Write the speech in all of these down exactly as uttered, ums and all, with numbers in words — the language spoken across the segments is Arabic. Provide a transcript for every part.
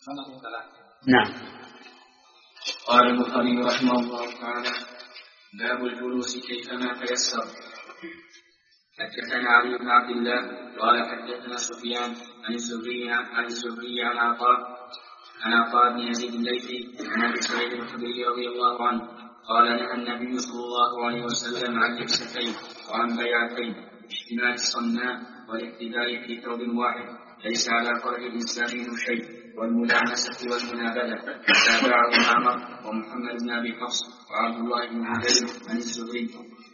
نعم. قال البخاري رحمه الله تعالى: باب الجلوس كيفما تيسر. حدثنا علي بن عبد الله قال حدثنا سفيان عن الزهري عن الزهري عن عطاء عن عطاء بن يزيد الليثي عن ابي سعيد الخدري رضي الله عنه قال: نهى النبي صلى الله عليه وسلم عن لبستين وعن بيعتين: اشتمال الصناء والاقتداء في ثوب واحد، ليس على فرج الانسان منه شيء، والملامسة والمنابذة. تابعه معمر ومحمد بن ابي حفص وعبد الله بن عبيد عن الزهري.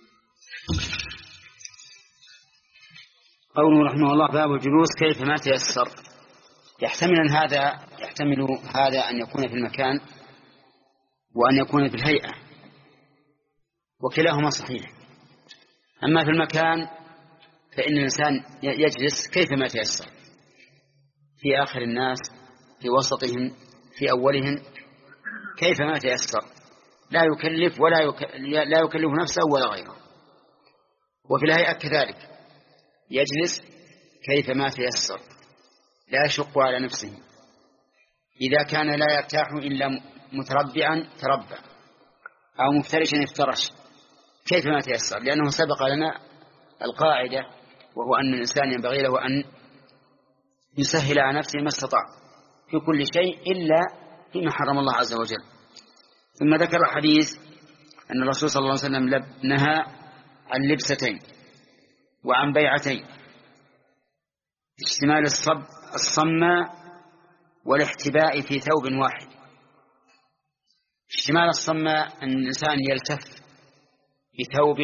قوله رحمه الله: باب الجلوس كيفما تيسر. يحتمل أن هذا يحتمل هذا أن يكون في المكان وأن يكون في الهيئة، وكلاهما صحيح. أما في المكان فإن الإنسان يجلس كيفما تيسر، في آخر الناس، في وسطهم، في أولهم، كيفما تيسر، لا يكلف ولا يك... لا يكلف نفسه ولا غيره. وفي الهيئة كذلك يجلس كيفما تيسر، لا يشق على نفسه. إذا كان لا يرتاح إلا متربعا تربع، أو مفترشا افترش، كيفما تيسر، لأنه سبق لنا القاعدة، وهو أن الإنسان ينبغي له أن يسهل على نفسه ما استطاع في كل شيء إلا فيما حرم الله عز وجل. ثم ذكر الحديث أن الرسول صلى الله عليه وسلم نهى عن لبستين وعن بيعتين: اشتمال الصب الصماء والاحتباء في ثوب واحد. اشتمال الصماء أن الإنسان يلتف بثوب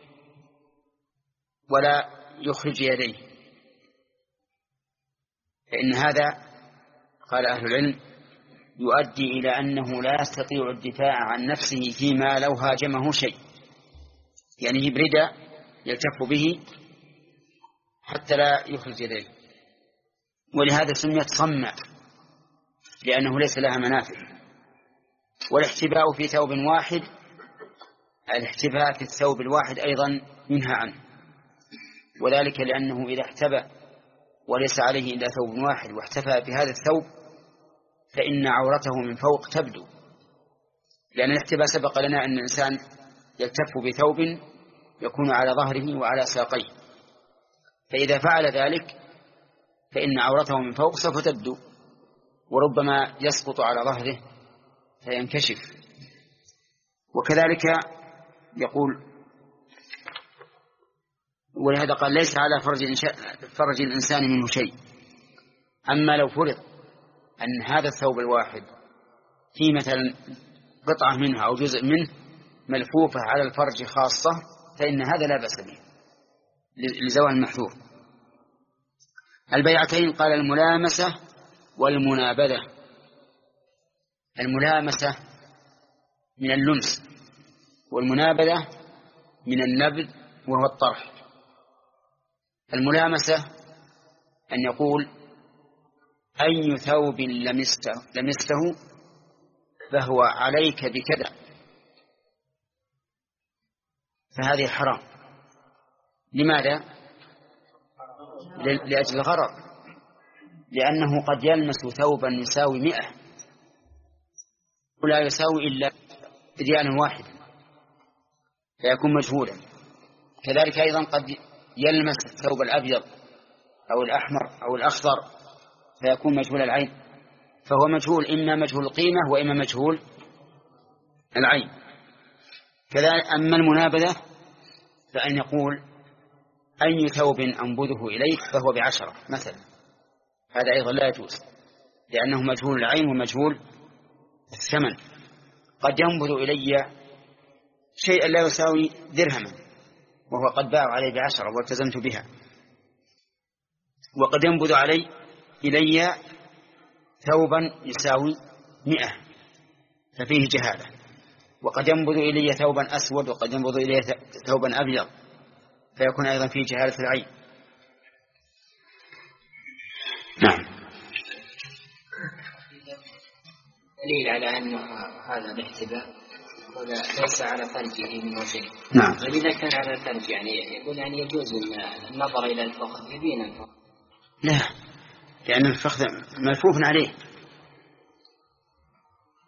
ولا يخرج يديه، فإن هذا قال أهل العلم يؤدي إلى أنه لا يستطيع الدفاع عن نفسه فيما لو هاجمه شيء، يعني يبرد يلتف به حتى لا يخرج يديه، ولهذا سميت صماء لأنه ليس لها منافع. والاحتباء في ثوب واحد، الاحتباء في الثوب الواحد أيضا ينهى عنه، وذلك لأنه إذا احتبى وليس عليه إلا ثوب واحد واحتفى بهذا الثوب فإن عورته من فوق تبدو، لأن الاحتباء سبق لنا أن الإنسان يلتف بثوب يكون على ظهره وعلى ساقيه، فإذا فعل ذلك فإن عورته من فوق سوف تبدو، وربما يسقط على ظهره فينكشف. وكذلك يقول، ولهذا قال: ليس على فرج, فرج الإنسان منه شيء. أما لو فرض أن هذا الثوب الواحد في مثلا قطعة منها أو جزء منه ملفوفة على الفرج خاصة فإن هذا لا بأس به لزوال المحذور. البيعتين قال: الملامسة والمنابذة. الملامسة من اللمس، والمنابذة من النبذ وهو الطرح. الملامسة أن يقول: أي ثوب لمسته, لمسته فهو عليك بكذا، فهذه حرام. لماذا؟ لأجل الغرض، لأنه قد يلمس ثوبا يساوي مئة ولا يساوي إلا ريالا واحدا فيكون مجهولا. كذلك أيضا قد يلمس الثوب الأبيض أو الأحمر أو الأخضر فيكون مجهول العين، فهو مجهول، إما مجهول القيمة وإما مجهول العين. كذلك أما المنابذة فأن يقول: أي ثوب أنبذه إليك فهو بعشرة مثلا، هذا أيضا لا يجوز، لأنه مجهول العين ومجهول الثمن. قد ينبذ إلي شيئا لا يساوي درهما وهو قد باع عليه بعشرة والتزمت بها، وقد ينبذ علي إلي ثوبا يساوي مئة ففيه جهالة، وقد ينبذ إلي ثوبا أسود وقد ينبذ إلي ثوبا أبيض فيكون أيضا فيه جهالة العين. نعم. دليل على أن هذا الاحتباء ليس على فرجه منه شيء. نعم. وإذا كان على الفرج يعني يقول يعني يجوز النظر إلى الفخذ يبين الفخذ. لا، لأن الفخذ ملفوف عليه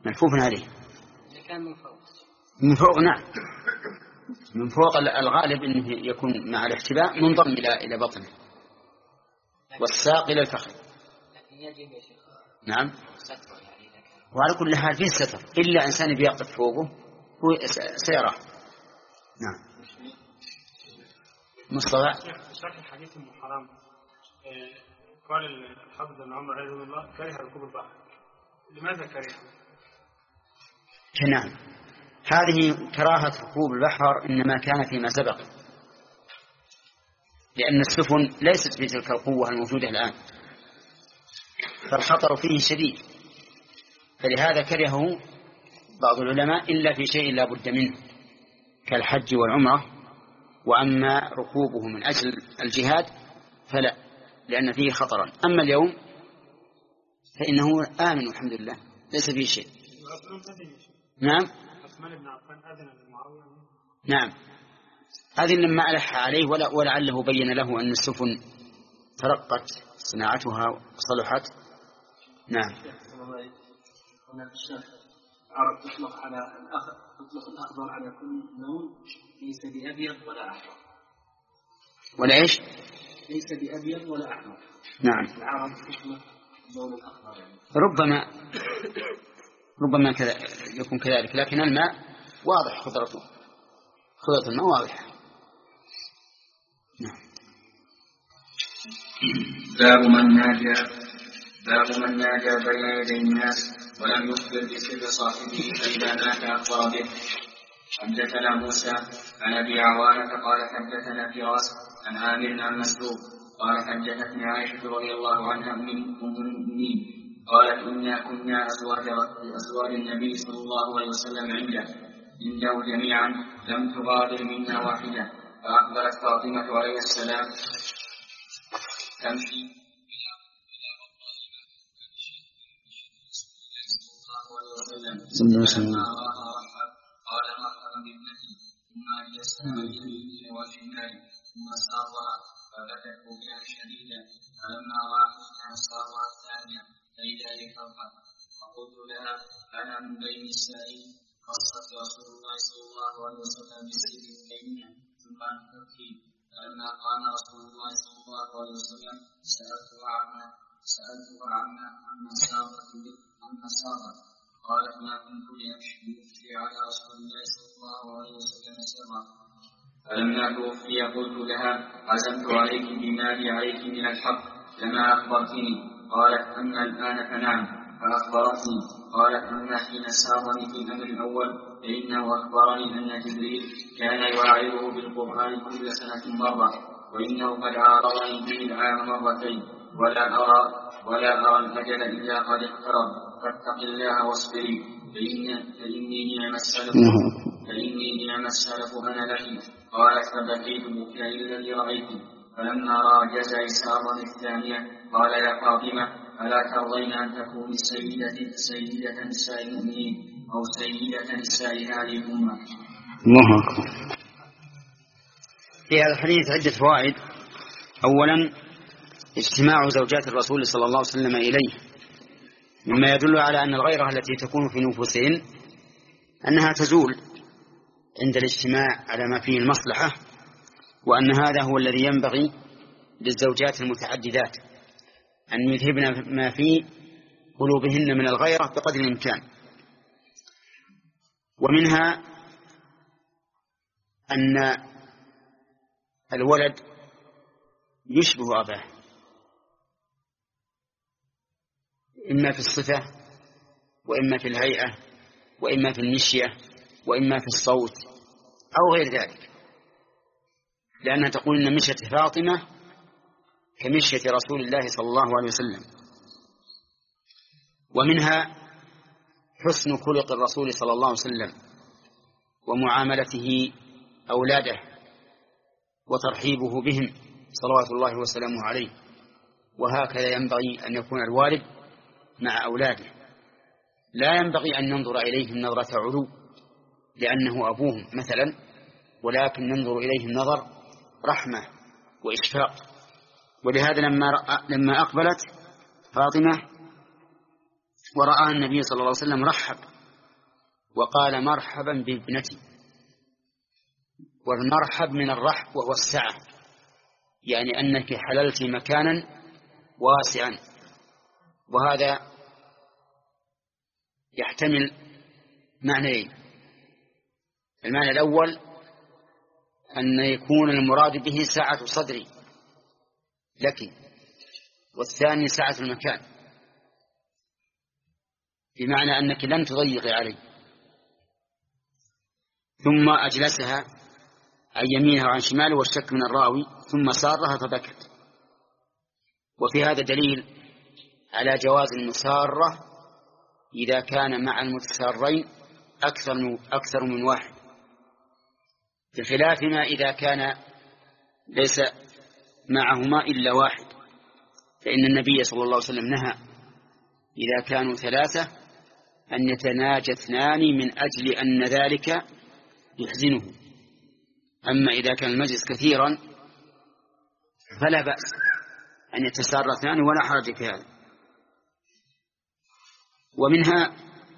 ملفوف عليه. كان من فوق. من فوق نعم، من فوق الغالب أنه يكون مع الاحتباء منضم إلى إلى بطنه والساق إلى الفخذ. لكن يجب يا شيخ. نعم. ستر يعني. وعلى كل حال فيه ستر، إلا إنسان بيقف فوقه هو سيراه. نعم. مصطفى. شرح الحديث ام حرام قال الحافظ ابن عمر رحمه الله كره ركوب البحر. لماذا كره؟ نعم، هذه كراهة ركوب البحر إنما كان فيما سبق، لأن السفن ليست بتلك القوة الموجودة الآن، فالخطر فيه شديد، فلهذا كرهه بعض العلماء إلا في شيء لا بد منه كالحج والعمرة. وأما ركوبه من أجل الجهاد فلا، لأن فيه خطرا. أما اليوم فإنه آمن والحمد لله ليس فيه شيء. نعم. نعم، هذه لما ألح عليه ولعله بين له أن السفن ترقت صناعتها وصلحت. نعم. هناك الشرح عرب تطلق على الأخضر، تطلق الأخضر على كل لون ليس بأبيض ولا أحمر. ولا إيش؟ ليس بأبيض ولا أحمر. نعم. العرب تطلق اللون الأخضر يعني. ربما ربما كذا يكون كذلك، لكن الماء واضح خضرته، خضرة الماء واضحة. نعم. باب من ناجى باب من ناجى بين يدي الناس ولم يخبر بسر صاحبه فإذا مات أخبر به. حدثنا موسى عن أبي عوانة قال حدثنا فراس عن عامر عن مسروق قال حدثتني عائشة رضي الله عنها أم المؤمنين قالت إنا كنا أزواج أزواج النبي صلى الله عليه وسلم عنده عنده جميعا لم تغادر منا واحدة. فأقبلت فاطمة عليه السلام تمشي صلى الله عليه وسلم قال مرحبا بابنتي ثم يسمع اليمين والشمال ثم سارها فبكت بكاء شديدا. فلما راى حسنها سارها الثانيه فإذا هي فرحت فقلت لها انا من بين السائلين. قصت رسول الله صلى الله عليه وسلم بسر بيننا ثم انكرتي. فلما قام رسول الله صلى الله عليه وسلم سالتها عما سالتها عما عما سارت عما سارت قالت ما كنت لأمشي على رسول الله صلى الله عليه وسلم سرا. فلما توفي قلت لها عزمت عليك بما لي عليك من الحق لما أخبرتني. قالت أما الآن فنعم فأخبرتني. قالت أما حين سارني في الأمر الأول فإنه أخبرني أن جبريل كان يواعظه بالقرآن كل سنة مرة وإنه قد عارضني به العام مرتين ولا أرى ولا أرى الأجل إلا قد اقترب. فاتق الله واصبري فإن فإني نعم السلف فإني نعم السلف أنا لك. قالت فبكيت بكاء الذي رأيت. فلما رأى جزع سارا الثانية قال يا فاطمة ألا ترضين أن تكوني سيدة سيدة نساء المؤمنين أو سيدة نساء هذه الأمة. الله أكبر. في هذا الحديث عدة فوائد. أولا اجتماع زوجات الرسول صلى الله عليه وسلم إليه مما يدل على أن الغيرة التي تكون في نفوسهن أنها تزول عند الاجتماع على ما فيه المصلحة، وأن هذا هو الذي ينبغي للزوجات المتعددات أن يذهبن ما في قلوبهن من الغيرة بقدر الإمكان. ومنها أن الولد يشبه أباه إما في الصفة وإما في الهيئة وإما في المشية وإما في الصوت أو غير ذلك، لأنها تقول إن مشية فاطمة كمشية رسول الله صلى الله عليه وسلم. ومنها حسن خلق الرسول صلى الله عليه وسلم ومعاملته أولاده وترحيبه بهم صلوات الله وسلامه عليه. وهكذا ينبغي أن يكون الوالد مع أولاده، لا ينبغي أن ننظر إليهم نظرة علو لأنه أبوهم مثلا، ولكن ننظر إليهم نظر رحمة وإشفاق. ولهذا لما لما أقبلت فاطمة ورآها النبي صلى الله عليه وسلم رحب وقال مرحبا بابنتي. والمرحب من الرحب وهو السعة، يعني أنك حللت مكانا واسعا. وهذا يحتمل معنيين: المعنى الأول أن يكون المراد به سعة صدري لك، والثاني سعة المكان، بمعنى أنك لن تضيقي علي. ثم أجلسها عن يمينها وعن شماله، والشك من الراوي، ثم سارها فبكت. وفي هذا دليل على جواز المسارة إذا كان مع المتسارين أكثر من, أكثر من واحد، بخلاف ما إذا كان ليس معهما إلا واحد، فإن النبي صلى الله عليه وسلم نهى إذا كانوا ثلاثة أن يتناجى اثنان من أجل أن ذلك يحزنه. أما إذا كان المجلس كثيرا فلا بأس أن يتسار اثنان ولا حرج في هذا. ومنها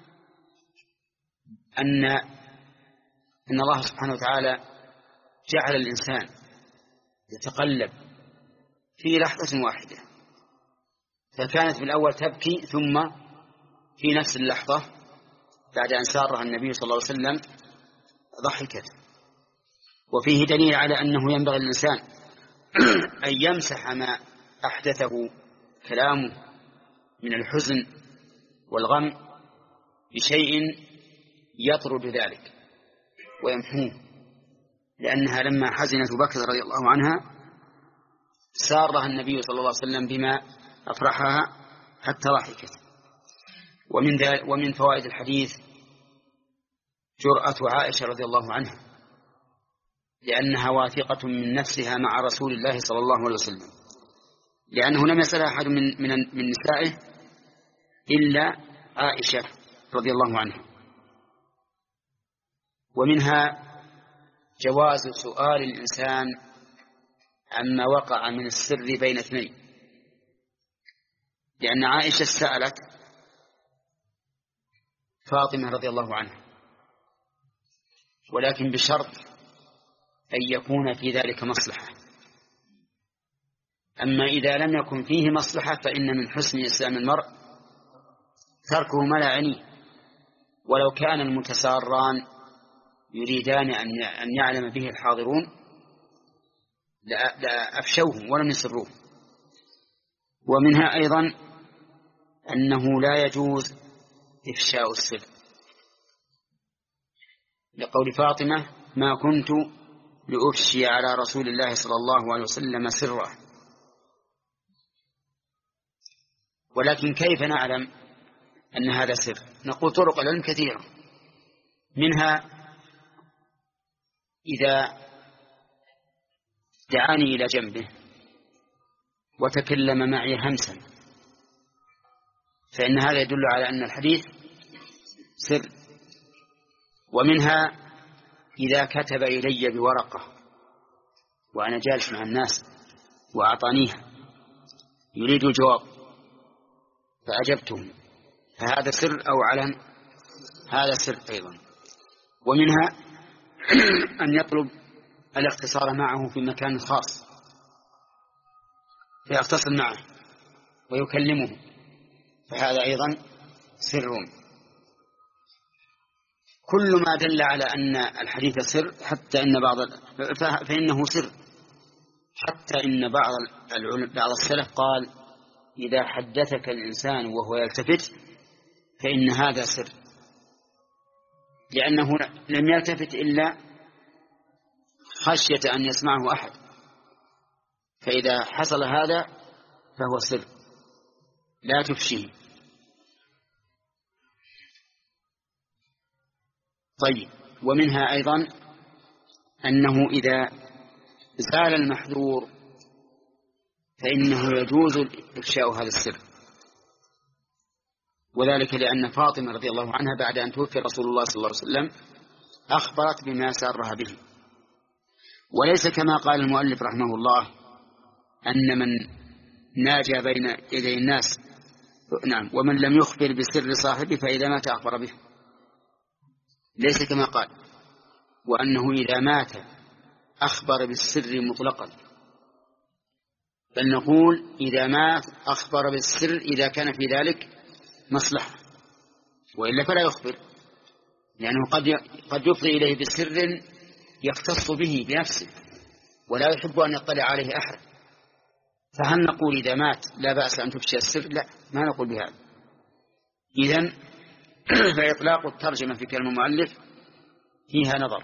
أن أن الله سبحانه وتعالى جعل الإنسان يتقلب في لحظة واحدة، فكانت بالأول تبكي، ثم في نفس اللحظة بعد أن سارها النبي صلى الله عليه وسلم ضحكت. وفيه دليل على أنه ينبغي للإنسان أن يمسح ما أحدثه كلامه من الحزن والغم بشيء يطرد ذلك ويمحوه، لأنها لما حزنت بكر رضي الله عنها سارها النبي صلى الله عليه وسلم بما أفرحها حتى ضحكت. ومن, ومن فوائد الحديث جرأة عائشة رضي الله عنها، لأنها واثقة من نفسها مع رسول الله صلى الله عليه وسلم، لأنه لم يسألها أحد من, من, من نسائه إلا عائشة رضي الله عنها. ومنها جواز سؤال الإنسان عما وقع من السر بين اثنين، لأن عائشة سألت فاطمة رضي الله عنها، ولكن بشرط أن يكون في ذلك مصلحة. أما إذا لم يكن فيه مصلحة فإن من حسن إسلام المرء تركه ما لا يعنيه، ولو كان المتساران يريدان أن يعلم به الحاضرون لأفشوه ولم يسروه. ومنها أيضا أنه لا يجوز إفشاء السر، لقول فاطمة: ما كنت لأفشي على رسول الله صلى الله عليه وسلم سرا. ولكن كيف نعلم أن هذا سر؟ نقول طرق العلم كثيرة، منها إذا دعاني إلى جنبه وتكلم معي همسا فإن هذا يدل على أن الحديث سر. ومنها إذا كتب إلي بورقة وأنا جالس مع الناس وأعطانيها يريد الجواب فأجبته، فهذا سر أو علم؟ هذا سر أيضا. ومنها أن يطلب الاختصار معه في مكان خاص فيختصر معه ويكلمه، فهذا أيضا سر. كل ما دل على أن الحديث سر، حتى إن بعض فإنه سر، حتى إن بعض بعض السلف قال: إذا حدثك الإنسان وهو يلتفت فإن هذا سر، لأنه لم يلتفت إلا خشية أن يسمعه أحد، فإذا حصل هذا فهو سر لا تفشيه. طيب، ومنها أيضا أنه إذا زال المحذور فإنه يجوز إفشاء هذا السر، وذلك لأن فاطمة رضي الله عنها بعد أن توفي رسول الله صلى الله عليه وسلم أخبرت بما سارها به، وليس كما قال المؤلف رحمه الله أن من ناجى بين يدي الناس، نعم، ومن لم يخبر بسر صاحبه فإذا مات أخبر به، ليس كما قال وأنه إذا مات أخبر بالسر مطلقا، بل نقول إذا مات أخبر بالسر إذا كان في ذلك مصلحة، وإلا فلا يخبر، لأنه قد قد يفضي إليه بسر يختص به بنفسه ولا يحب أن يطلع عليه أحد. فهل نقول إذا مات لا بأس أن تفشي السر؟ لا، ما نقول بهذا. إذن فإطلاق الترجمة في كلام المؤلف فيها نظر،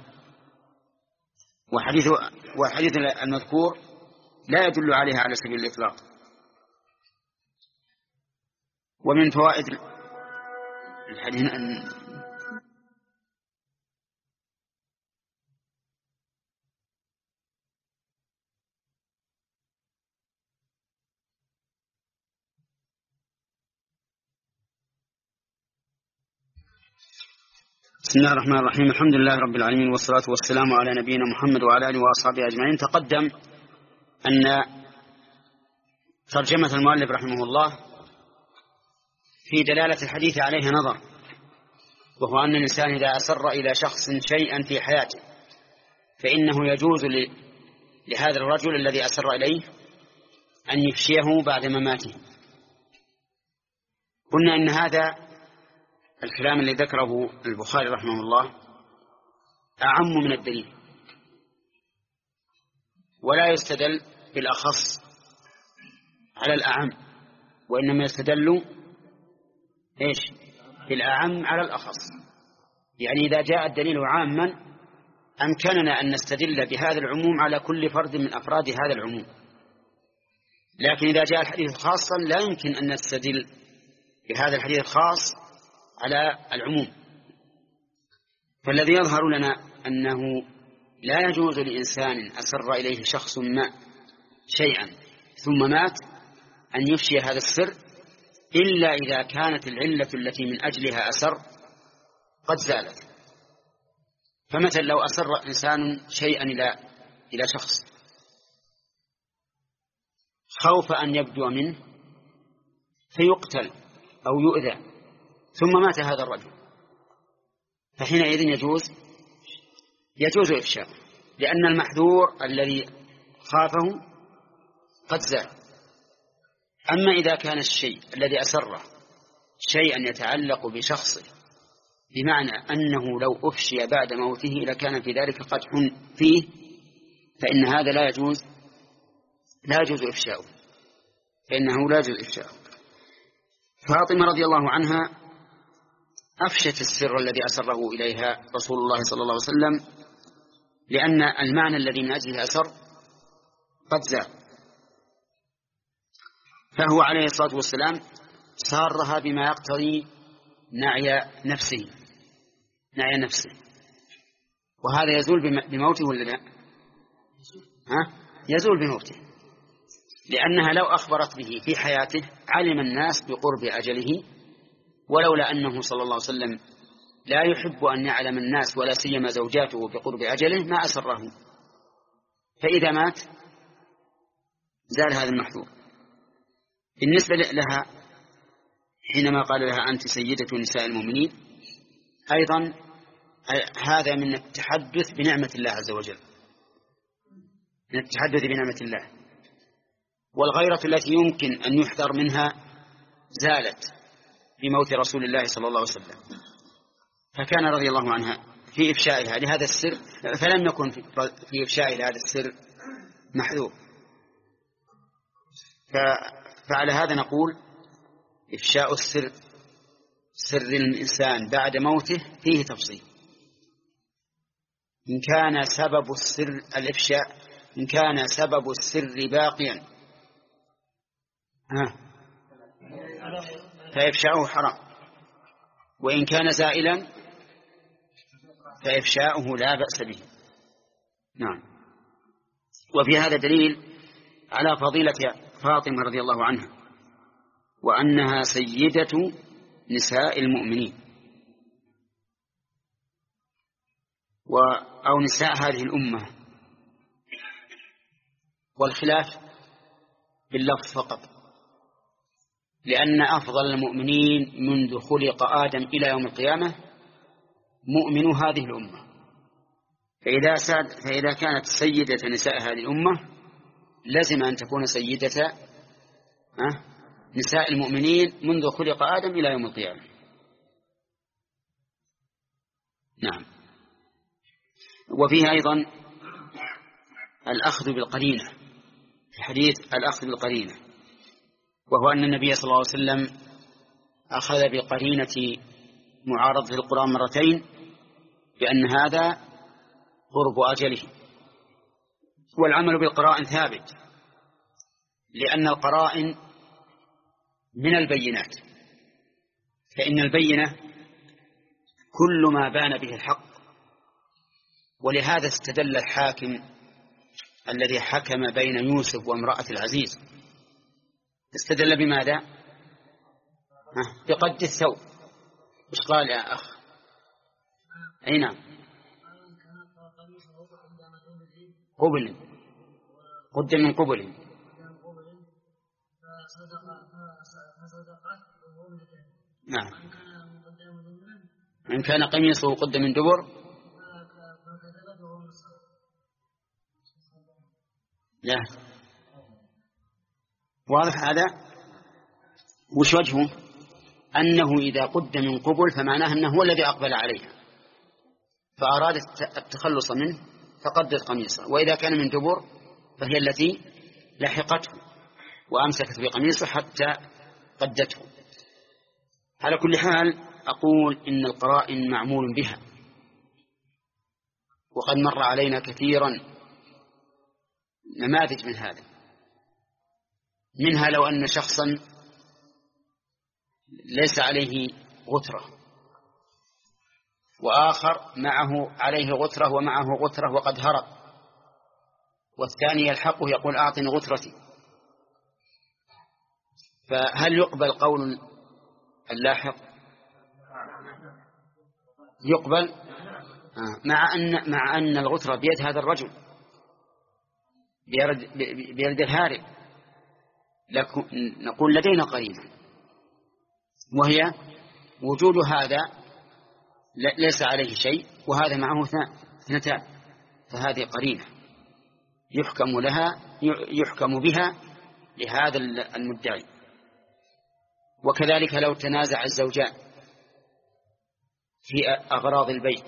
وحديث وحديث المذكور لا يدل عليها على سبيل الإطلاق. ومن فوائد الحديث أن بسم الله الرحمن الرحيم. الحمد لله رب العالمين، والصلاة والسلام على نبينا محمد وعلى آله وأصحابه أجمعين. تقدم أن ترجمة المؤلف رحمه الله في دلالة الحديث عليها نظر، وهو أن الإنسان إذا أسر إلى شخص شيئا في حياته فإنه يجوز لهذا الرجل الذي أسر إليه أن يفشيه بعد مماته. قلنا إن هذا الكلام الذي ذكره البخاري رحمه الله أعم من الدليل، ولا يستدل بالأخص على الأعم، وإنما يستدل إيش بالأعم على الأخص. يعني إذا جاء الدليل عاما أمكننا أن نستدل بهذا العموم على كل فرد من أفراد هذا العموم، لكن إذا جاء الحديث خاصا لا يمكن أن نستدل بهذا الحديث الخاص على العموم. فالذي يظهر لنا أنه لا يجوز لإنسان أسر إليه شخص ما شيئا ثم مات أن يفشي هذا السر إلا إذا كانت العلة التي من أجلها أسر قد زالت. فمثلا لو أسر إنسان شيئا إلى إلى شخص خوف أن يبدو منه فيقتل أو يؤذى ثم مات هذا الرجل، فحينئذ يجوز يجوز إفشاء، لأن المحذور الذي خافه قد زال. أما إذا كان الشيء الذي أسره شيئا يتعلق بشخصه بمعنى أنه لو أفشي بعد موته لكان في ذلك قدح فيه، فإن هذا لا يجوز لا يجوز إفشاؤه فإنه لا يجوز إفشاؤه. فاطمة رضي الله عنها أفشت السر الذي أسره إليها رسول الله صلى الله عليه وسلم، لأن المعنى الذي من أجله أسر قد زال. فهو عليه الصلاة والسلام سارها بما يقتضي نعي نفسه نعي نفسه وهذا يزول بموته ولا لا؟ ها؟ يزول بموته، لأنها لو أخبرت به في حياته علم الناس بقرب أجله، ولولا أنه صلى الله عليه وسلم لا يحب أن يعلم الناس ولا سيما زوجاته بقرب أجله ما أسره، فإذا مات زال هذا المحذور. بالنسبة لها حينما قال لها أنت سيدة نساء المؤمنين أيضا هذا من التحدث بنعمة الله عز وجل، من التحدث بنعمة الله، والغيرة التي يمكن أن يحذر منها زالت بموت رسول الله صلى الله عليه وسلم، فكان رضي الله عنها في إفشائها لهذا السر، فلم يكن في إفشائها لهذا السر محذور. فعلى هذا نقول إفشاء السر سر الإنسان بعد موته فيه تفصيل، إن كان سبب السر الإفشاء إن كان سبب السر باقيا ها فإفشاؤه حرام، وإن كان زائلا فإفشاؤه لا بأس به. نعم. وفي هذا دليل على فضيلة فاطمة رضي الله عنها وأنها سيدة نساء المؤمنين أو نساء هذه الأمة، والخلاف باللفظ فقط، لأن أفضل المؤمنين منذ خلق آدم إلى يوم القيامة مؤمنو هذه الأمة. فإذا, ساد فإذا كانت سيدة نساء هذه الأمة لازم أن تكون سيدة نساء المؤمنين منذ خلق آدم إلى يوم القيامة. نعم. وفيه أيضا الأخذ بالقرينة، في حديث الأخذ بالقرينة، وهو أن النبي صلى الله عليه وسلم أخذ بقرينة معارضة القرآن مرتين بأن هذا قرب أجله. والعمل بالقرائن ثابت، لأن القرائن من البينات، فإن البينة كل ما بان به الحق. ولهذا استدل الحاكم الذي حكم بين يوسف وامرأة العزيز، استدل بماذا؟ بقد الثوب. إيش قال يا أخ؟ أي نعم، قبل قد من قبل. نعم. إن كان قميصه قد من دبر لا. واضح هذا؟ وش وجهه؟ أنه إذا قد من قبل فمعناه أنه هو الذي أقبل عليها فأراد التخلص منه فقدت قميصه، وإذا كان من دبر فهي التي لحقته وأمسكت بقميصه حتى قدته. على كل حال أقول إن القرائن معمول بها، وقد مر علينا كثيرا نماذج من هذا. منها لو أن شخصا ليس عليه غترة وآخر معه عليه غترة ومعه غترة وقد هرب، والثاني يلحقه يقول أعطني غترتي، فهل يقبل قول اللاحق؟ يقبل مع أن مع أن الغترة بيد هذا الرجل بيد الهارب. نقول لدينا قرينة، وهي وجود هذا ليس عليه شيء وهذا معه اثنتان، فهذه قرينة يحكم لها يحكم بها لهذا المدعي. وكذلك لو تنازع الزوجان في أغراض البيت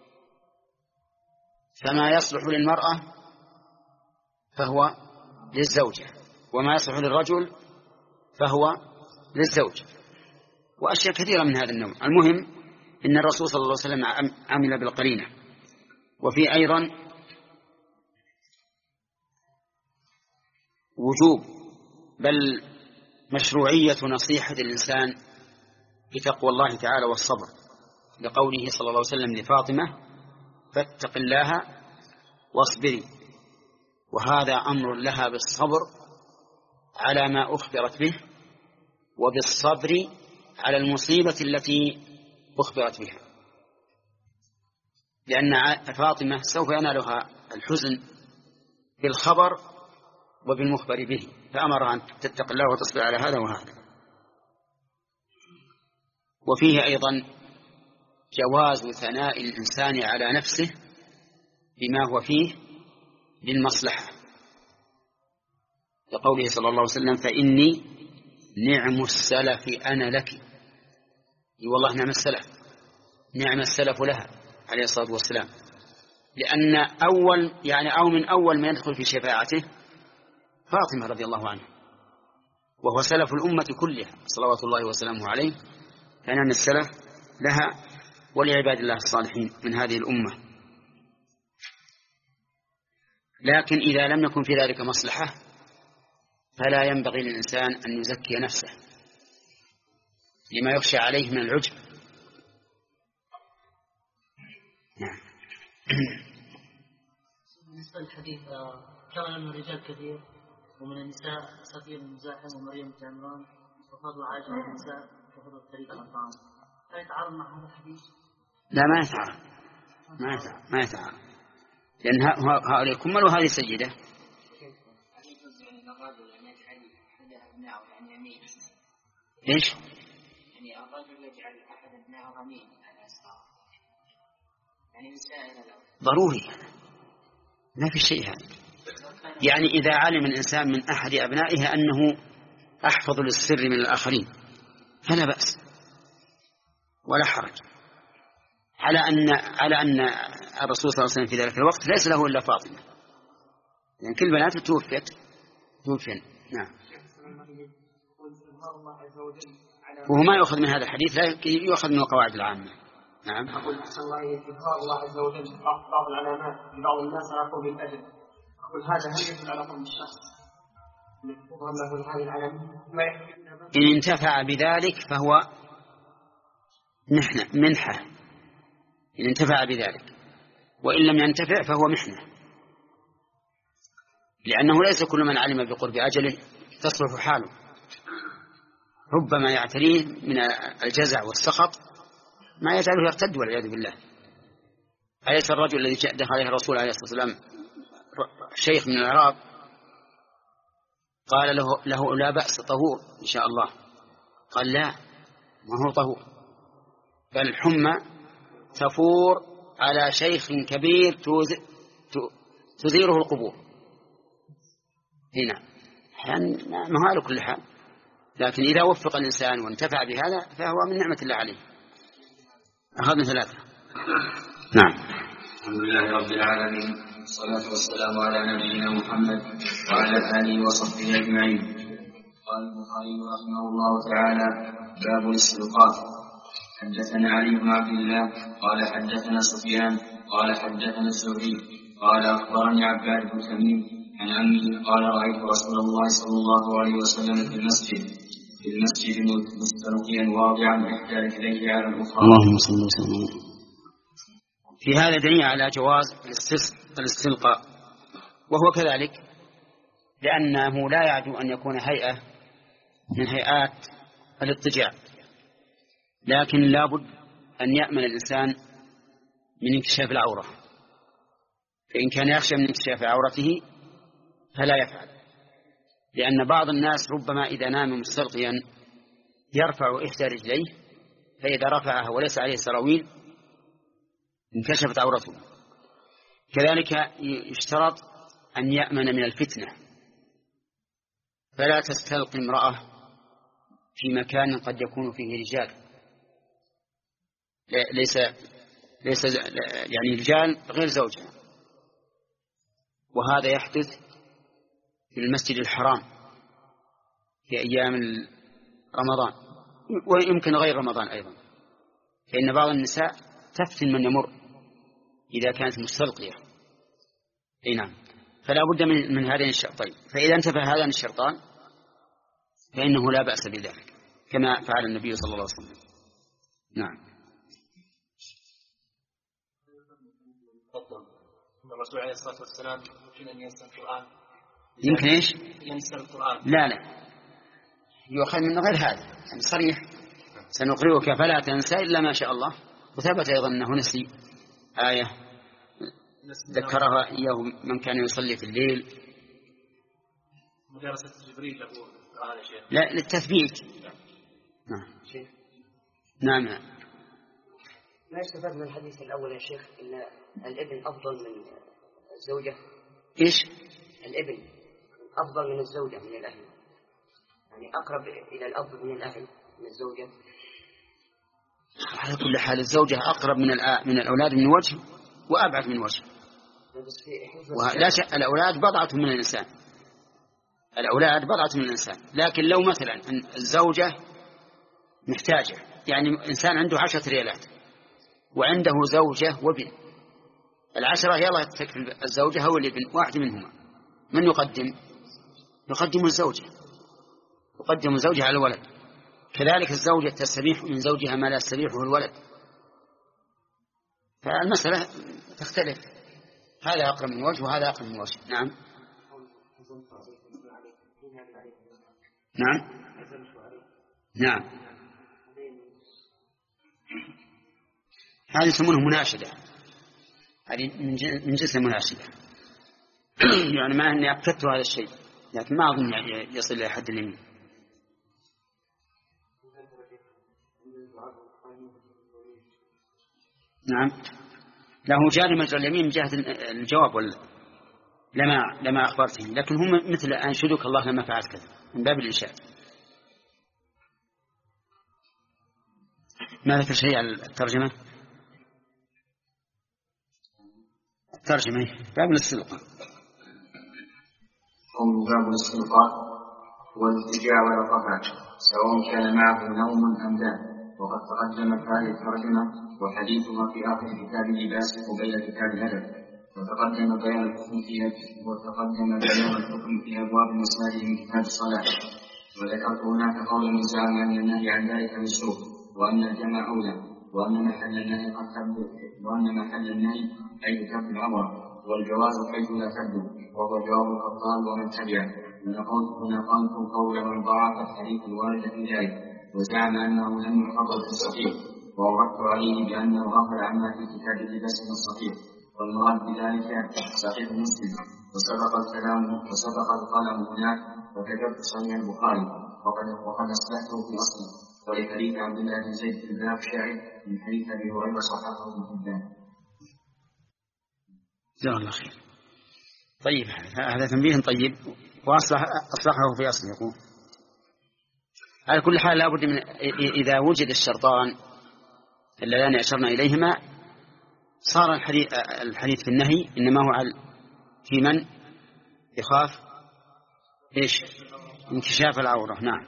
فما يصلح للمرأة فهو للزوجة، وما يصلح للرجل فهو للزوج، وأشياء كثيرة من هذا النوع. المهم إن الرسول صلى الله عليه وسلم عمل بالقرينة. وفي أيضا وجوب بل مشروعية نصيحة الإنسان بتقوى الله تعالى والصبر، لقوله صلى الله عليه وسلم لفاطمة فاتق الله واصبري، وهذا أمر لها بالصبر على ما أخبرت به وبالصبر على المصيبة التي أخبرت بها، لأن فاطمة سوف ينالها الحزن بالخبر وبالمخبر به، فأمرها أن تتق الله وتصبر على هذا وهذا. وفيه أيضا جواز ثناء الإنسان على نفسه بما هو فيه للمصلحة، لقوله صلى الله عليه وسلم فإني نعم السلف أنا لك. اي والله نعم السلف، نعم السلف لها عليه الصلاة والسلام، لأن أول يعني أو من أول ما يدخل في شفاعته فاطمة رضي الله عنها، وهو سلف الأمة كلها صلوات الله وسلامه عليه، فنعم السلف لها ولعباد الله الصالحين من هذه الأمة. لكن إذا لم يكن في ذلك مصلحة فلا ينبغي للإنسان أن يزكي نفسه لما يخشى عليه من العجب. نعم. بالنسبة للحديث كان من الرجال كثير ومن النساء صفية بن مزاحم ومريم بن عمران وفضل عائشة بن النساء وفضل الطريق الأطعام، هل يتعارض مع هذا الحديث؟ لا ما يتعارض، ما يتعارض ما يتعارض لأن هؤلاء كملوا هذه سيدة. إيش؟ يعني الرجل يجعل أحد أبنائه غنيا على يساره. يعني إنسان ضروري ما في شيء هذا. يعني إذا علم الإنسان من أحد أبنائه أنه أحفظ للسر من الآخرين فلا بأس ولا حرج، على أن على أن الرسول صلى الله عليه وسلم في ذلك الوقت ليس له إلا فاطمة، يعني كل بناته توفيت توفين. نعم. وهو ما يؤخذ من هذا الحديث، لا يؤخذ من القواعد العامة. نعم. أقول أحسن الله إليك إظهار الله عز وجل بعض العلامات لبعض الناس على قرب الأجل، أقول هذا هل يدل على قرب الشخص يظهر له هذه العلامات؟ إن انتفع بذلك فهو محنة منحة، إن انتفع بذلك، وإن لم ينتفع فهو محنة، لأنه ليس كل من علم بقرب أجله تصلح حاله، ربما يعتريه من الجزع والسخط ما يجعله يرتد والعياذ بالله. أليس الرجل الذي دخل عليه الرسول عليه الصلاة والسلام شيخ من العراق قال له, له لا بأس طهور إن شاء الله، قال لا ما هو طهور، بل الحمى تفور على شيخ كبير تزيره القبور هنا، ما هو على كل حال، لكن إذا وفق الإنسان وانتفع بهذا فهو من نعمة الله عليه. أخذنا ثلاثة. نعم. الحمد لله رب العالمين، والصلاة والسلام على نبينا محمد وعلى آله وصحبه أجمعين. قال البخاري رحمه الله تعالى: باب الاستلقاء. حدثنا علي بن عبد الله قال حدثنا سفيان قال حدثنا الزهري قال أخبرني عباد بن تميم عن عمه قال: رأيت رسول الله صلى الله عليه وسلم في المسجد في المسجد مستلقيا واضعا إحدى رجليه على الأخرى. اللهم صل وسلم. في هذا دليل على جواز الاستلقاء، وهو كذلك لأنه لا يعدو أن يكون هيئة من هيئات الاضطجاع، لكن لابد أن يأمن الإنسان من انكشاف العورة، فإن كان يخشى من انكشاف عورته فلا يفعل، لأن بعض الناس ربما إذا نام مستلقيا يرفع إحدى رجليه، فإذا رفعها وليس عليه سراويل انكشفت عورته. كذلك يشترط أن يأمن من الفتنة، فلا تستلقي امرأة في مكان قد يكون فيه رجال، ليس ليس يعني رجال غير زوجها، وهذا يحدث في المسجد الحرام في أيام رمضان ويمكن غير رمضان أيضا، فإن بعض النساء تفتن من يمر إذا كانت مستلقية. أي نعم. فلا بد من, من هذين الشرطين، فإذا انتفى هذان الشرطان فإنه لا بأس بذلك كما فعل النبي صلى الله عليه وسلم. نعم. الرسول عليه الصلاة والسلام يمكن أن ينسى القرآن. يمكن إيش؟ ينسى القرآن. لا لا يؤخذ من غير هذا، يعني صريح: سنقرئك فلا تنسى إلا ما شاء الله. وثبت أيضا أنه نسي آية ذكرها إياه من كان يصلي في الليل. مدرسة جبريل له هذا شيء. لا للتثبيت. نعم. نعم. ما يستفاد من الحديث الأول يا شيخ إن الابن أفضل من الزوجة؟ إيش؟ الابن أفضل من الزوجة من الأهل، يعني أقرب إلى الأب من الأهل من الزوجة. على كل حال الزوجة أقرب من من الأولاد من وجه وأبعد من وجه، ولا شك الأولاد بضعة من الإنسان، الأولاد بضعة من الإنسان، لكن لو مثلا الزوجة محتاجة، يعني إنسان عنده عشرة ريالات وعنده زوجة وابن، العشرة يلا تكفي الزوجة أو الابن، واحد منهما من يقدم؟ يقدم الزوجة، يقدم الزوجة على الولد. كذلك الزوجة تستبيح من زوجها ما لا يستبيحه الولد، فالمسألة تختلف، هذا أقرب من وجه وهذا أقرب من وجه. نعم. نعم. نعم. هذه يسمونه مناشدة، هذه من جنس المناشدة. يعني ما أني أكدت هذا الشيء، لكن ما أظن يصل إلى حد اليمين. نعم. له جاري مجرى اليمين من جهة الجواب ولا لما لما أخبرته، لكن هم مثل أنشدك الله لما فعلت كذا من باب الإنشاد. ما ذكر شيء على الترجمة؟ الترجمة باب الاستلقاء. قول باب الاستلقاء والالتجاء والرقبة سواء كان معه نوم أم لا، وقد تقدمت هذه الترجمة وحديثها في آخر كتاب اللباس قبيل كتاب الأدب، وتقدم بيان الحكم في وتقدم بيان الحكم في أبواب المساجد من كتاب الصلاة. وذكرت هناك قولا من زعم أن النهي عن ذلك مشروع، وأن الجمع أولى، وأن محل النهي قد تبدو، وأن محل النهي أي كف العورة، والجواز حيث لا تبدو، وهو جواب القطان ومن تبعه. ونقلت قول من ضعف الحديث الوارد في ذلك، وزعم أنه لم يحرر في الصحيح، وأردت عليه بأنه غفل عما في كتاب اللباس من الصحيح، والمراد بذلك صحيح مسلم، وسبق الكلام وسبق القلم هناك، وكتبت صحيح البخاري وقد وقد أصلحته في أصله، ولحديث عبد الله بن زيد في الباب شاهد من حديث أبي هريرة صححه ابن حبان. جزاه الله خير. طيب هذا تنبيه طيب، وأصلح أصلحه في أصله. يقول على كل حال لابد من إذا وجد الشرطان اللذان أشرنا إليهما صار الحديث, الحديث في النهي إنما هو على في من يخاف إيش انكشاف العورة. نعم.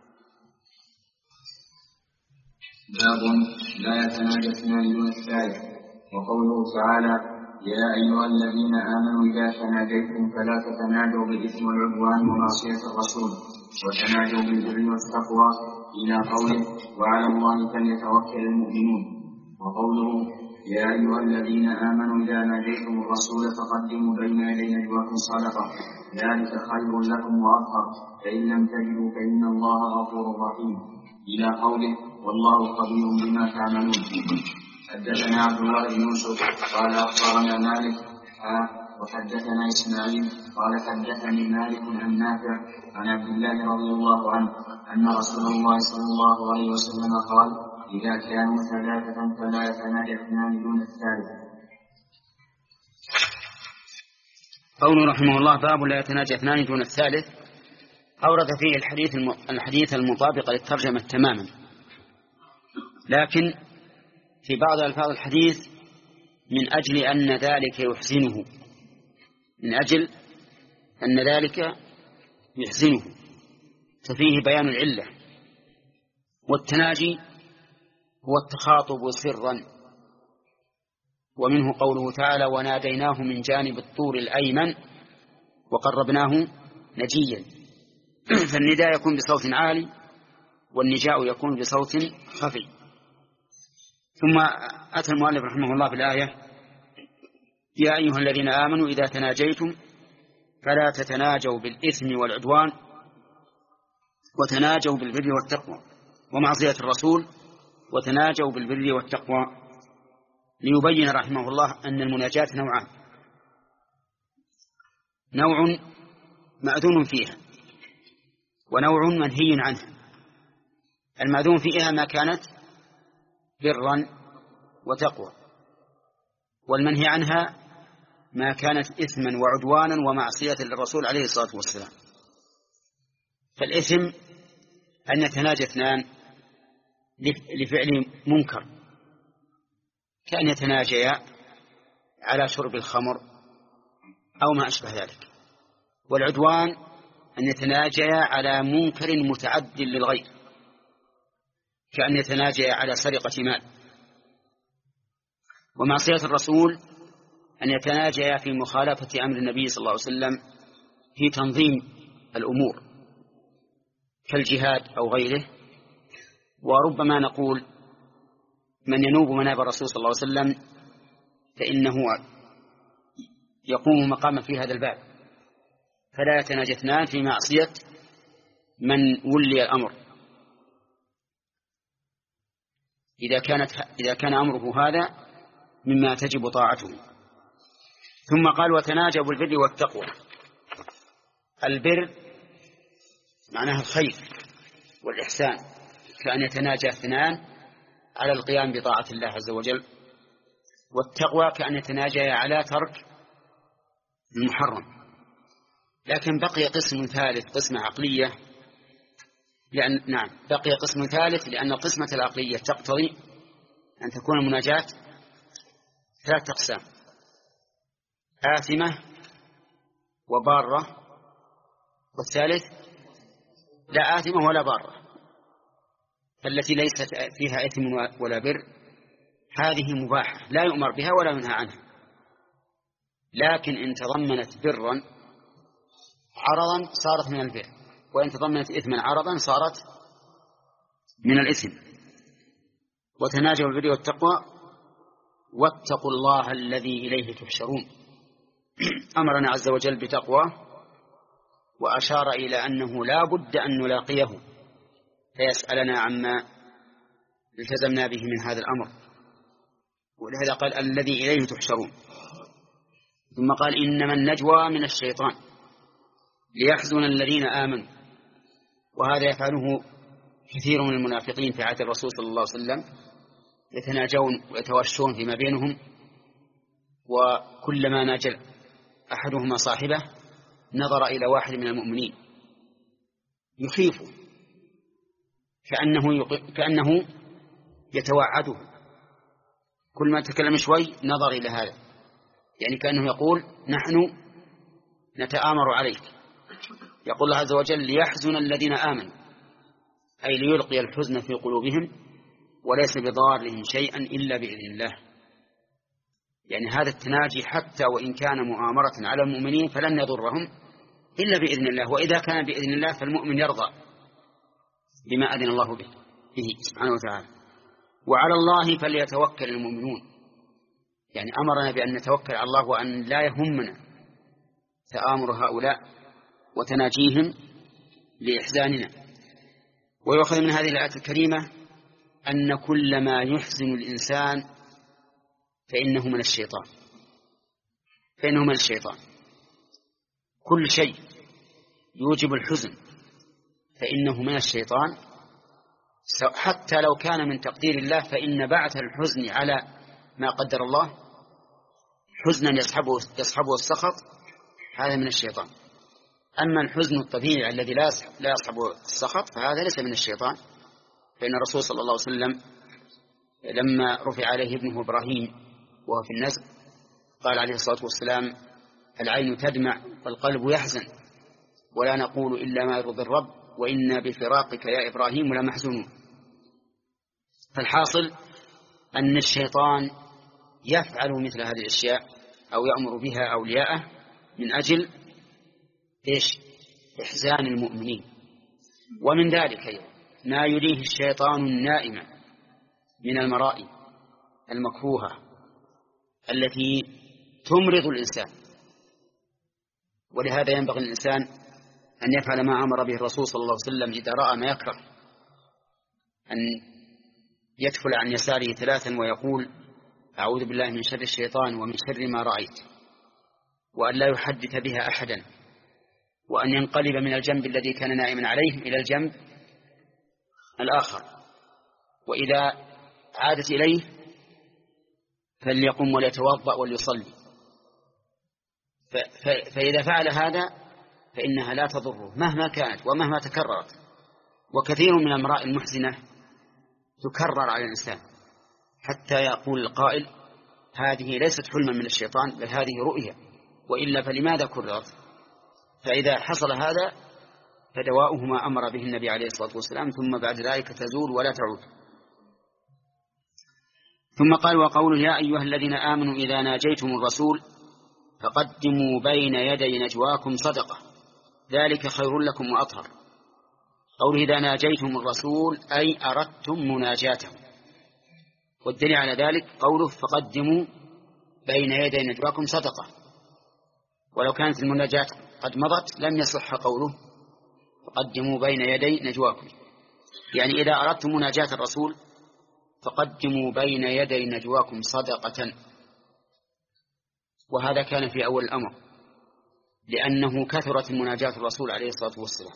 باب لا يتناجى اثنان دون الثالث. وقوله تعالى يا أيها الذين آمنوا إذا تناجيتم فلا تتناجوا بالإثم والعدوان ومعصية الرسول، وتناجوا بالبر والتقوى إلى قوله وعلى الله فليتوكل المؤمنون. وقوله يا أيها الذين آمنوا إذا ناجيتم الرسول فقدموا بين يدي نجواكم صدقة ذلك خير لكم وأطهر، فإن لم تجدوا فإن الله غفور رحيم إلى قوله والله خبير بما تعملون. حدثنا عبد الله بن يوسف قال أخبرنا مالك وحدثنا إسماعيل قال حدثني مالك عن نافع عن عبد الله رضي الله عنه أن رسول الله صلى الله عليه وسلم قال إذا كانوا ثلاثة فلا يتناجى اثنان دون الثالث. قوله رحمه الله باب لا يتناجى اثنان دون الثالث، أورد فيه الحديث الحديث المطابق للترجمة تماما، لكن في بعض ألفاظ الحديث من أجل أن ذلك يحسنه من أجل أن ذلك يحسنه ففيه بيان العلة. والتناجي هو التخاطب سرا، ومنه قوله تعالى وناديناه من جانب الطور الأيمن وقربناه نجيا. فالنداء يكون بصوت عالي والنجاء يكون بصوت خفي. ثم أتى المؤلف رحمه الله في الآية يا أيها الذين آمنوا إذا تناجيتم فلا تتناجوا بالإثم والعدوان وتناجوا بالبر والتقوى ومعصية الرسول وتناجوا بالبر والتقوى، ليبين رحمه الله أن المناجاة نوعان: نوع مأذون فيها ونوع منهي عنه. المأذون فيها ما كانت برا وتقوى، والمنهي عنها ما كانت إثما وعدوانا ومعصية للرسول عليه الصلاة والسلام. فالإثم أن يتناجى اثنان لفعل منكر كأن يتناجيا على شرب الخمر أو ما أشبه ذلك، والعدوان أن يتناجيا على منكر متعد للغير كأن يتناجيا على سرقة مال. ومعصية الرسول أن يتناجيا في مخالفة أمر النبي صلى الله عليه وسلم في تنظيم الأمور كالجهاد أو غيره. وربما نقول من ينوب مناب الرسول صلى الله عليه وسلم فإنه يقوم مقام في هذا الباب، فلا يتناجى اثنان في معصية من ولي الأمر إذا كانت إذا كان أمره هذا مما تجب طاعته. ثم قال وتناجوا بالبر والتقوى. البر معناها الخير والإحسان، كأن يتناجى اثنان على القيام بطاعة الله عز وجل والتقوى كأن يتناجيا على ترك المحرم. لكن بقي قسم ثالث، قسمة عقلية، لأن نعم بقي قسم ثالث لأن القسمة العقلية تقتضي أن تكون المناجاة ثلاث أقسام: آثمة وبارة، والثالث لا آثمة ولا بارة. فالتي ليست فيها إثم ولا بر هذه مباحة لا يؤمر بها ولا ينهى عنها، لكن إن تضمنت برا عرضا صارت من البر، وإن تضمنت إثما عرضا صارت من الإثم. وتناجوا البر والتقوى واتقوا الله الذي إليه تحشرون. أمرنا عز وجل بتقوى، وأشار إلى أنه لا بد أن نلاقيه فيسألنا عما التزمنا به من هذا الأمر، ولهذا قال الذي إليه تحشرون. ثم قال إنما النجوى من الشيطان ليحزن الذين آمنوا، وهذا يفعله كثير من المنافقين في عهد الرسول صلى الله عليه وسلم، يتناجون ويتواشون فيما بينهم، وكلما ناجى أحدهما صاحبه نظر إلى واحد من المؤمنين يخيفه كأنه, كأنه يتوعده، كل ما تكلم شوي نظر إلى هذا، يعني كأنه يقول نحن نتآمر عليك. يقول الله عز وجل ليحزن الذين آمنوا، أي ليلقي الحزن في قلوبهم وليس بضارهم شيئا إلا بإذن الله. يعني هذا التناجي حتى وإن كان مؤامرة على المؤمنين فلن يضرهم إلا بإذن الله، وإذا كان بإذن الله فالمؤمن يرضى بما أذن الله به, به سبحانه وتعالى. وعلى الله فليتوكل المؤمنون، يعني أمرنا بأن نتوكل على الله وأن لا يهمنا تآمر هؤلاء وتناجيهم لإحزاننا. ويؤخذ من هذه الآية الكريمة أن كل ما يحزن الإنسان فإنه من الشيطان، فإنه من الشيطان. كل شيء يوجب الحزن فإنه من الشيطان، حتى لو كان من تقدير الله، فإن بعث الحزن على ما قدر الله حزنا يصحبه, يصحبه السخط، هذا من الشيطان. أما الحزن الطبيعي الذي لا يصحبه السخط فهذا ليس من الشيطان. فإن الرسول صلى الله عليه وسلم لما رفع عليه ابنه إبراهيم وهو في النزع قال عليه الصلاة والسلام العين تدمع والقلب يحزن ولا نقول إلا ما يرضي الرب وإنا بفراقك يا إبراهيم لمحزونون. فالحاصل أن الشيطان يفعل مثل هذه الأشياء أو يأمر بها أولياءه من أجل إيش؟ إحزان المؤمنين. ومن ذلك ما يريه الشيطان النائم من المرائي المكروهة التي تمرض الإنسان. ولهذا ينبغي الإنسان أن يفعل ما أمر به الرسول صلى الله عليه وسلم إذا رأى ما يكره، أن يدخل عن يساره ثلاثا ويقول أعوذ بالله من شر الشيطان ومن شر ما رأيت، وأن لا يحدث بها أحدا، وأن ينقلب من الجنب الذي كان نائما عليه إلى الجنب الآخر، وإذا عادت إليه فليقم وليتوضأ وليصلي. فإذا فعل هذا فإنها لا تضره مهما كانت ومهما تكررت. وكثير من الأمراء المحزنة تكرر على الإنسان حتى يقول القائل هذه ليست حلما من الشيطان بل هذه رؤيا، وإلا فلماذا كررت؟ فإذا حصل هذا فدواؤه ما أمر به النبي عليه الصلاة والسلام، ثم بعد ذلك تزول ولا تعود. ثم قال وقول يا أيها الذين آمنوا إذا ناجيتم الرسول فقدموا بين يدي نجواكم صدقة ذلك خير لكم وأطهر. قوله إذا ناجيتم الرسول أي أردتم مناجاته، والدليل على ذلك قوله فقدموا بين يدي نجواكم صدقة، ولو كانت المناجاة قد مضت لم يصح قوله فقدموا بين يدي نجواكم، يعني إذا أردتم مناجاة الرسول فقدموا بين يدي نجواكم صدقة. وهذا كان في أول الأمر لأنه كثرت مناجاة الرسول عليه الصلاة والسلام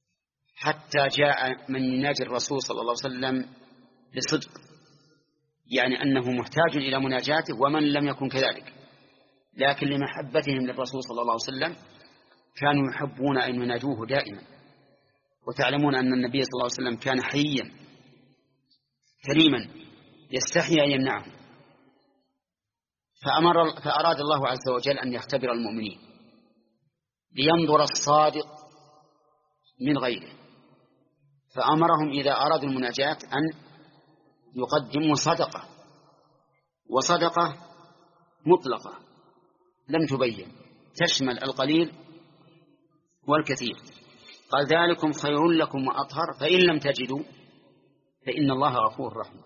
حتى جاء من يناجي الرسول صلى الله عليه وسلم بصدق يعني أنه محتاج إلى مناجاته ومن لم يكن كذلك، لكن لمحبتهم للرسول صلى الله عليه وسلم كانوا يحبون أن يناجوه دائما. وتعلمون أن النبي صلى الله عليه وسلم كان حييا كريما يستحي أن يمنعه، فأمر فأراد الله عز وجل أن يختبر المؤمنين لينظر الصادق من غيره، فأمرهم إذا أرادوا المناجاة أن يقدموا صدقة، وصدقة مطلقة لم تبين، تشمل القليل والكثير. قال ذلكم خير لكم وأطهر، فإن لم تجدوا فإن الله غفور رحيم.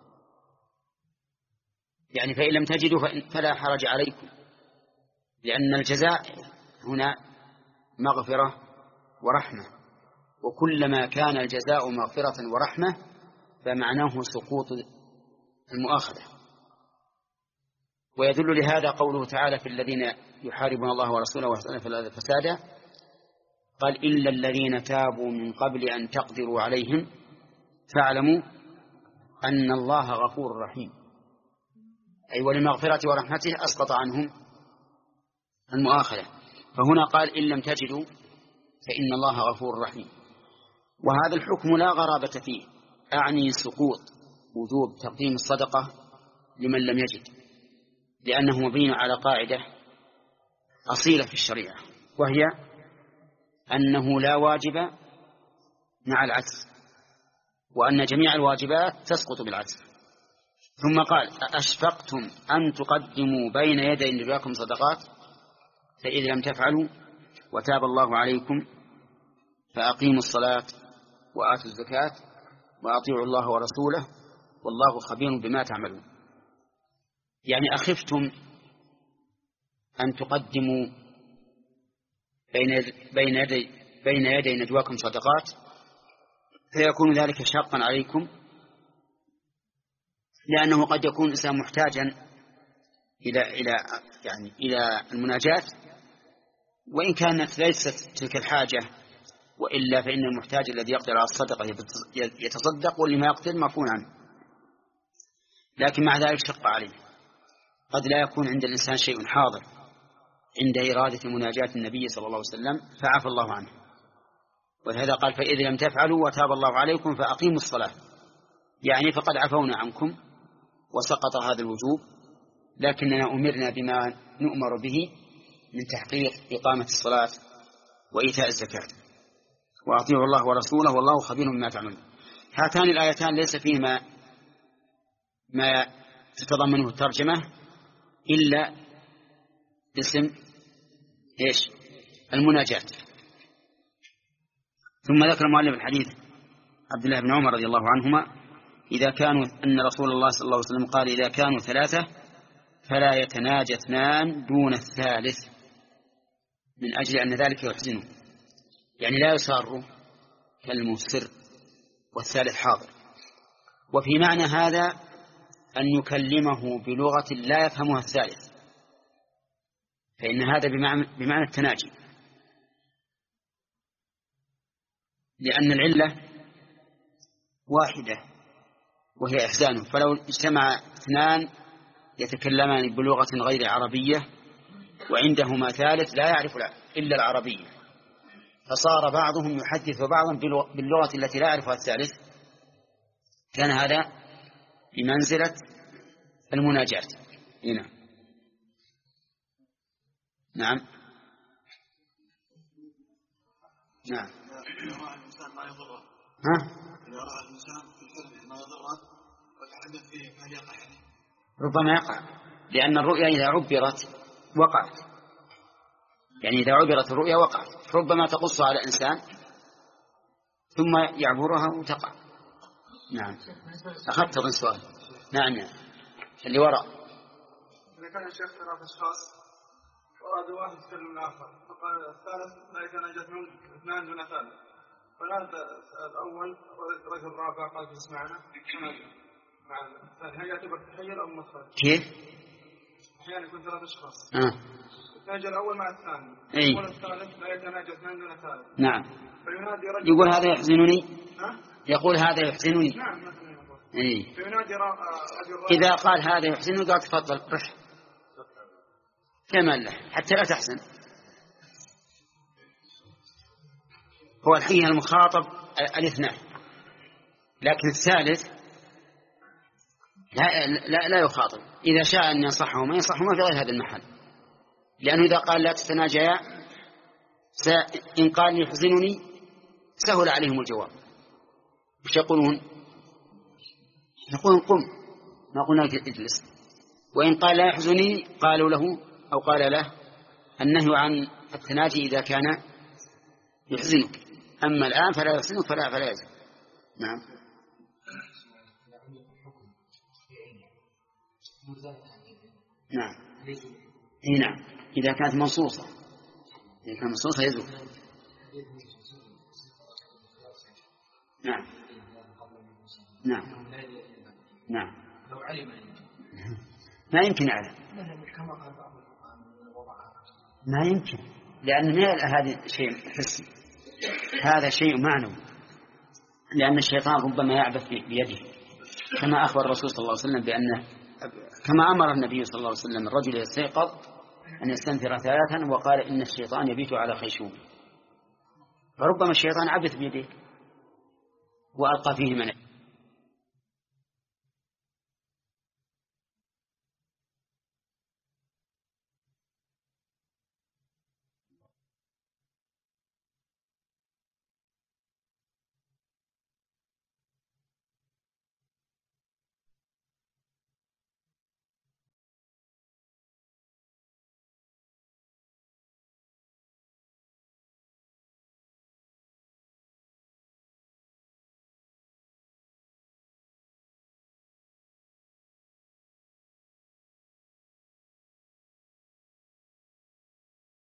يعني فإن لم تجدوا فلا حرج عليكم، لأن الجزاء هنا مغفرة ورحمة، وكلما كان الجزاء مغفرة ورحمة فمعناه سقوط المؤاخذة. ويدل لهذا قوله تعالى في الذين يحاربون الله ورسوله ويسعون في الأرض فسادا، قال إلا الذين تابوا من قبل أن تقدروا عليهم فاعلموا أن الله غفور رحيم، أي ولمغفرة ورحمته أسقط عنهم المؤاخذة. فهنا قال إن لم تجدوا فإن الله غفور رحيم. وهذا الحكم لا غرابة فيه، أعني سقوط وجوب تقديم الصدقة لمن لم يجد، لأنه مبين على قاعدة أصيلة في الشريعة، وهي أنه لا واجب مع العجز، وأن جميع الواجبات تسقط بالعجز. ثم قال أشفقتم أن تقدموا بين يدي نجواكم صدقات فإذا لم تفعلوا وتاب الله عليكم فأقيموا الصلاة وآتوا الزكاة وأطيعوا الله ورسوله والله خبير بما تعملون. يعني أخفتم أن تقدموا بين بين يدي بين يدي نجواكم صدقات فيكون ذلك شاقا عليكم، لأنه قد يكون الإنسان محتاجا إلى إلى يعني إلى المناجاة، وإن كانت ليست تلك الحاجة، وإلا فإن المحتاج الذي يقدر على الصدقة يتصدق، واللي ما يقدر معفو عنه. لكن مع ذلك شق عليه، قد لا يكون عند الإنسان شيء حاضر عند إرادة مناجاة النبي صلى الله عليه وسلم فعفى الله عنه. ولهذا قال فإذا لم تفعلوا وتاب الله عليكم فأقيموا الصلاة، يعني فقد عفونا عنكم وسقط هذا الوجوب، لكننا أمرنا بما نؤمر به من تحقيق إقامة الصلاة وإيتاء الزكاة وأطيعوا الله ورسوله والله خبير بما تعملون. هاتان الآيتان ليس فيهما ما تتضمنه الترجمة إلا اسم إيش المناجاة. ثم ذكر المؤلف الحديث عبد الله بن عمر رضي الله عنهما إذا كانوا أن رسول الله صلى الله عليه وسلم قال إذا كانوا ثلاثة فلا يتناجى اثنان دون الثالث، من أجل أن ذلك يحزنه، يعني لا يسار كلمه سر والثالث حاضر. وفي معنى هذا أن يكلمه بلغة لا يفهمها الثالث، فإن هذا بمعنى, بمعنى التناجي، لأن العلة واحدة وهي إحزانه. فلو اجتمع اثنان يتكلمان بلغة غير عربية وعندهما ثالث لا يعرف إلا العربية، فصار بعضهم يحدث بعضا باللغة التي لا يعرفها الثالث، كان هذا بمنزلة المناجاة. هنا نعم نعم ها إذا رأى الإنسان في حلمه ما يضره ويتحدث فيه فهل يقع عليه؟ ربما يقع، لأن الرؤيا إذا عبرت وقعت، يعني إذا عبرت الرؤيا وقعت، ربما تقص على إنسان ثم يعبرها وتقع. نعم أخذت أظن سؤال. نعم نعم اللي وراء. إذا كان الشيخ ثلاث أشخاص وأراد واحد يتكلم الآخر فقال الثالث لا يتناجى اثنان دون ثالث، فنادى الأول رجل رابع قال اسمعنا مع الثاني، هل يعتبر تحير أو مخرج؟ كيف؟ أحيانا يكون ثلاث أشخاص آه. يتناجى الأول مع الثاني، أي. والثالث لا يتناجى اثنان دون ثالث. نعم. فينادي رجل يقول هذا يحزنني. ها؟ يقول هذا يحزنني. نعم مثلا يقول إيه؟ فينادي را- رجل إذا قال هذا يحسن قال تفضل رح كمل له حتى لا تحسن. هو الحين المخاطب الاثنان، لكن الثالث لا, لا, لا يخاطب. إذا شاء أن ينصحهما ينصحهما في غير هذا المحل، لأنه إذا قال لا تتناجيا إن قال يحزنني سهل عليهم الجواب. وش يقولون؟ يقولون قم، ما قلنا اجلس. وإن قال لا يحزنني قالوا له أو قال له النهي عن التناجي إذا كان يحزنك، أما الآن فلا يحزنك فلا فلا يحزن. نعم. نعم. إيه نعم. إذا كانت منصوصة، إذا كانت منصوصة يزول. نعم. نعم. نعم. ما يمكن على ما يمكن، لأن هذا شيء حسي، هذا شيء معنوي، لأن الشيطان ربما يعبث بيده، كما أخبر الرسول صلى الله عليه وسلم بأنه كما أمر النبي صلى الله عليه وسلم الرجل يستيقظ أن يستنثر ثلاثا وقال إن الشيطان يبيت على خيشوم، فربما الشيطان عبث بيده وألقى فيه من